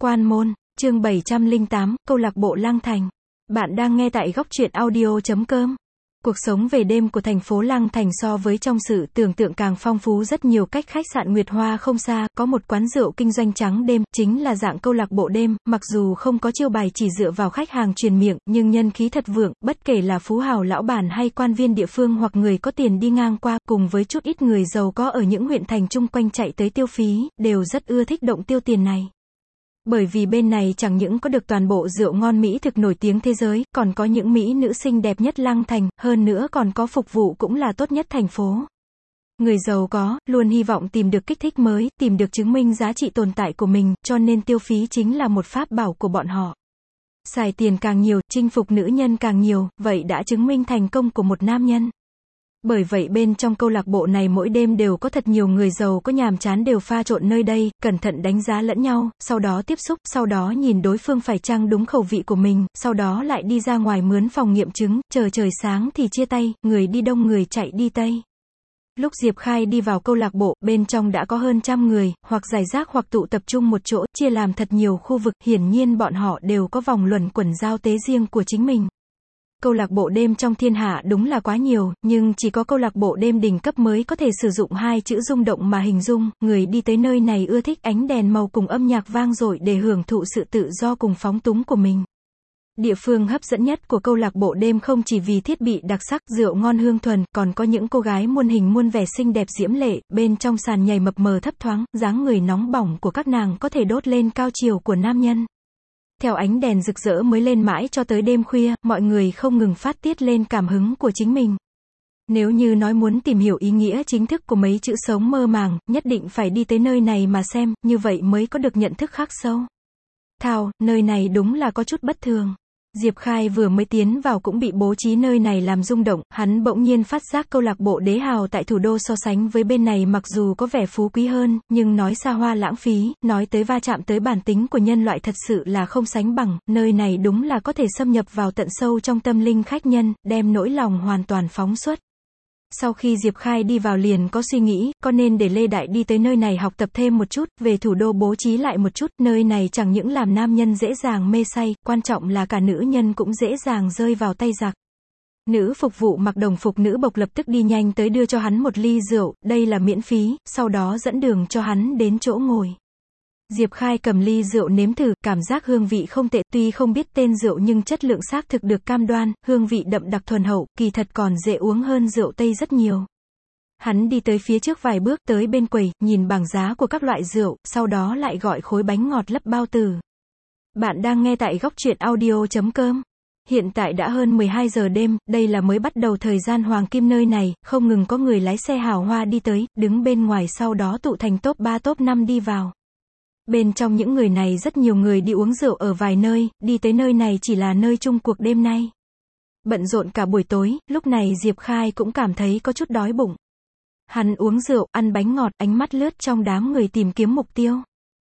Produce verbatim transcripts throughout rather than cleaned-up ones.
Quan môn, chương bảy trăm lẻ tám, câu lạc bộ Lang Thành. Bạn đang nghe tại góc truyện audio chấm com. Cuộc sống về đêm của thành phố Lang Thành so với trong sự tưởng tượng càng phong phú rất nhiều. Cách khách sạn Nguyệt Hoa không xa, có một quán rượu kinh doanh trắng đêm, chính là dạng câu lạc bộ đêm, mặc dù không có chiêu bài chỉ dựa vào khách hàng truyền miệng, nhưng nhân khí thật vượng, bất kể là phú hào lão bản hay quan viên địa phương hoặc người có tiền đi ngang qua, cùng với chút ít người giàu có ở những huyện thành chung quanh chạy tới tiêu phí, đều rất ưa thích động tiêu tiền này. Bởi vì bên này chẳng những có được toàn bộ rượu ngon mỹ thực nổi tiếng thế giới, còn có những mỹ nữ xinh đẹp nhất Lang Thành, hơn nữa còn có phục vụ cũng là tốt nhất thành phố. Người giàu có, luôn hy vọng tìm được kích thích mới, tìm được chứng minh giá trị tồn tại của mình, cho nên tiêu phí chính là một pháp bảo của bọn họ. Xài tiền càng nhiều, chinh phục nữ nhân càng nhiều, vậy đã chứng minh thành công của một nam nhân. Bởi vậy bên trong câu lạc bộ này mỗi đêm đều có thật nhiều người giàu có nhàm chán đều pha trộn nơi đây, cẩn thận đánh giá lẫn nhau, sau đó tiếp xúc, sau đó nhìn đối phương phải chăng đúng khẩu vị của mình, sau đó lại đi ra ngoài mướn phòng nghiệm chứng, chờ trời sáng thì chia tay, người đi đông người chạy đi tây. Lúc Diệp Khai đi vào câu lạc bộ, bên trong đã có hơn trăm người, hoặc rải rác hoặc tụ tập trung một chỗ, chia làm thật nhiều khu vực, hiển nhiên bọn họ đều có vòng luẩn quẩn giao tế riêng của chính mình. Câu lạc bộ đêm trong thiên hạ đúng là quá nhiều, nhưng chỉ có câu lạc bộ đêm đỉnh cấp mới có thể sử dụng hai chữ rung động mà hình dung, người đi tới nơi này ưa thích ánh đèn màu cùng âm nhạc vang dội để hưởng thụ sự tự do cùng phóng túng của mình. Địa phương hấp dẫn nhất của câu lạc bộ đêm không chỉ vì thiết bị đặc sắc, rượu ngon hương thuần, còn có những cô gái muôn hình muôn vẻ xinh đẹp diễm lệ, bên trong sàn nhảy mập mờ thấp thoáng, dáng người nóng bỏng của các nàng có thể đốt lên cao chiều của nam nhân. Theo ánh đèn rực rỡ mới lên mãi cho tới đêm khuya, mọi người không ngừng phát tiết lên cảm hứng của chính mình. Nếu như nói muốn tìm hiểu ý nghĩa chính thức của mấy chữ sống mơ màng, nhất định phải đi tới nơi này mà xem, như vậy mới có được nhận thức khắc sâu. Thao, nơi này đúng là có chút bất thường. Diệp Khai vừa mới tiến vào cũng bị bố trí nơi này làm rung động, hắn bỗng nhiên phát giác câu lạc bộ đế hào tại thủ đô so sánh với bên này mặc dù có vẻ phú quý hơn, nhưng nói xa hoa lãng phí, nói tới va chạm tới bản tính của nhân loại thật sự là không sánh bằng, nơi này đúng là có thể xâm nhập vào tận sâu trong tâm linh khách nhân, đem nỗi lòng hoàn toàn phóng xuất. Sau khi Diệp Khai đi vào liền có suy nghĩ, có nên để Lê Đại đi tới nơi này học tập thêm một chút, về thủ đô bố trí lại một chút, nơi này chẳng những làm nam nhân dễ dàng mê say, quan trọng là cả nữ nhân cũng dễ dàng rơi vào tay giặc. Nữ phục vụ mặc đồng phục nữ bộc lập tức đi nhanh tới đưa cho hắn một ly rượu, đây là miễn phí, sau đó dẫn đường cho hắn đến chỗ ngồi. Diệp Khai cầm ly rượu nếm thử, cảm giác hương vị không tệ, tuy không biết tên rượu nhưng chất lượng xác thực được cam đoan, hương vị đậm đặc thuần hậu, kỳ thật còn dễ uống hơn rượu Tây rất nhiều. Hắn đi tới phía trước vài bước tới bên quầy, nhìn bảng giá của các loại rượu, sau đó lại gọi khối bánh ngọt lấp bao tử. Bạn đang nghe tại góc truyện audio chấm com. Hiện tại đã hơn mười hai giờ đêm, đây là mới bắt đầu thời gian hoàng kim nơi này, không ngừng có người lái xe hào hoa đi tới, đứng bên ngoài sau đó tụ thành top ba top năm đi vào. Bên trong những người này rất nhiều người đi uống rượu ở vài nơi, đi tới nơi này chỉ là nơi chung cuộc đêm nay. Bận rộn cả buổi tối, lúc này Diệp Khai cũng cảm thấy có chút đói bụng. Hắn uống rượu, ăn bánh ngọt, ánh mắt lướt trong đám người tìm kiếm mục tiêu.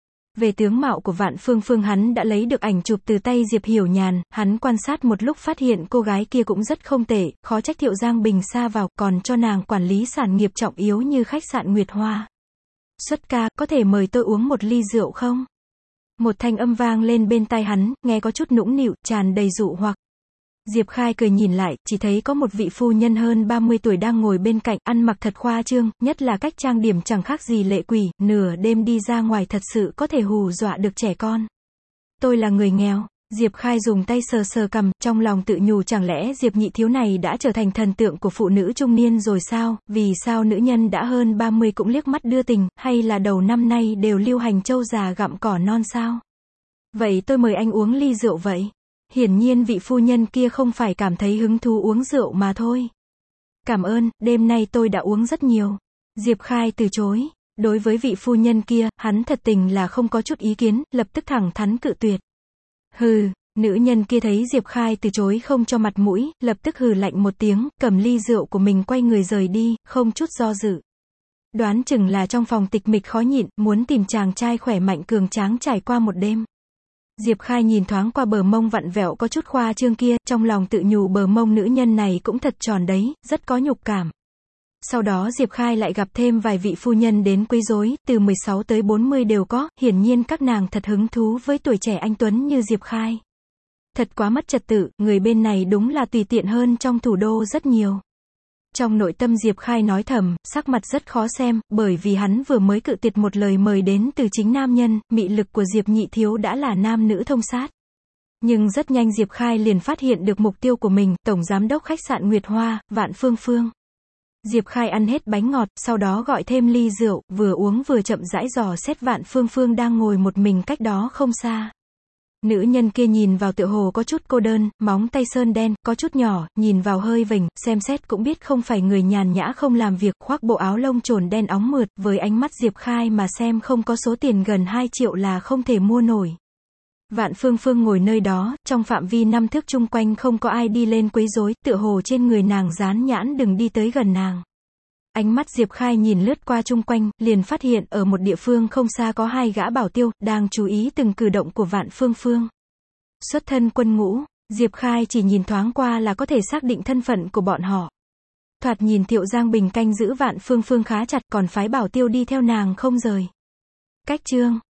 Về tướng mạo của Vạn Phương Phương hắn đã lấy được ảnh chụp từ tay Diệp Hiểu Nhàn, hắn quan sát một lúc phát hiện cô gái kia cũng rất không tệ, khó trách Thiệu Giang Bình sa vào, còn cho nàng quản lý sản nghiệp trọng yếu như khách sạn Nguyệt Hoa. Xuất ca, có thể mời tôi uống một ly rượu không? Một thanh âm vang lên bên tai hắn, nghe có chút nũng nịu, tràn đầy dụ hoặc. Diệp Khai cười nhìn lại, chỉ thấy có một vị phu nhân hơn ba mươi tuổi đang ngồi bên cạnh, ăn mặc thật khoa trương, nhất là cách trang điểm chẳng khác gì lệ quỷ, nửa đêm đi ra ngoài thật sự có thể hù dọa được trẻ con. Tôi là người nghèo. Diệp Khai dùng tay sờ sờ cằm, trong lòng tự nhủ chẳng lẽ Diệp nhị thiếu này đã trở thành thần tượng của phụ nữ trung niên rồi sao, vì sao nữ nhân đã hơn ba mươi cũng liếc mắt đưa tình, hay là đầu năm nay đều lưu hành trâu già gặm cỏ non sao? Vậy tôi mời anh uống ly rượu vậy. Hiển nhiên vị phu nhân kia không phải cảm thấy hứng thú uống rượu mà thôi. Cảm ơn, đêm nay tôi đã uống rất nhiều. Diệp Khai từ chối. Đối với vị phu nhân kia, hắn thật tình là không có chút ý kiến, lập tức thẳng thắn cự tuyệt. Hừ, nữ nhân kia thấy Diệp Khai từ chối không cho mặt mũi, lập tức hừ lạnh một tiếng, cầm ly rượu của mình quay người rời đi, không chút do dự. Đoán chừng là trong phòng tịch mịch khó nhịn, muốn tìm chàng trai khỏe mạnh cường tráng trải qua một đêm. Diệp Khai nhìn thoáng qua bờ mông vặn vẹo có chút khoa trương kia, trong lòng tự nhủ bờ mông nữ nhân này cũng thật tròn đấy, rất có nhục cảm. Sau đó Diệp Khai lại gặp thêm vài vị phu nhân đến quấy rối, từ mười sáu tới bốn mươi đều có, hiển nhiên các nàng thật hứng thú với tuổi trẻ anh tuấn như Diệp Khai. Thật quá mất trật tự, người bên này đúng là tùy tiện hơn trong thủ đô rất nhiều. Trong nội tâm Diệp Khai nói thầm, sắc mặt rất khó xem, bởi vì hắn vừa mới cự tuyệt một lời mời đến từ chính nam nhân, mị lực của Diệp Nhị Thiếu đã là nam nữ thông sát. Nhưng rất nhanh Diệp Khai liền phát hiện được mục tiêu của mình, tổng giám đốc khách sạn Nguyệt Hoa, Vạn Phương Phương. Diệp Khai ăn hết bánh ngọt, sau đó gọi thêm ly rượu, vừa uống vừa chậm rãi dò xét Vạn Phương Phương đang ngồi một mình cách đó không xa. Nữ nhân kia nhìn vào tựa hồ có chút cô đơn, móng tay sơn đen, có chút nhỏ, nhìn vào hơi vểnh, xem xét cũng biết không phải người nhàn nhã không làm việc, khoác bộ áo lông trồn đen óng mượt, với ánh mắt Diệp Khai mà xem không có số tiền gần hai triệu là không thể mua nổi. Vạn Phương Phương ngồi nơi đó, trong phạm vi năm thước chung quanh không có ai đi lên quấy rối, tựa hồ trên người nàng dán nhãn đừng đi tới gần nàng. Ánh mắt Diệp Khai nhìn lướt qua chung quanh, liền phát hiện ở một địa phương không xa có hai gã bảo tiêu, đang chú ý từng cử động của Vạn Phương Phương. Xuất thân quân ngũ, Diệp Khai chỉ nhìn thoáng qua là có thể xác định thân phận của bọn họ. Thoạt nhìn Thiệu Giang Bình canh giữ Vạn Phương Phương khá chặt, còn phái bảo tiêu đi theo nàng không rời. Cách chương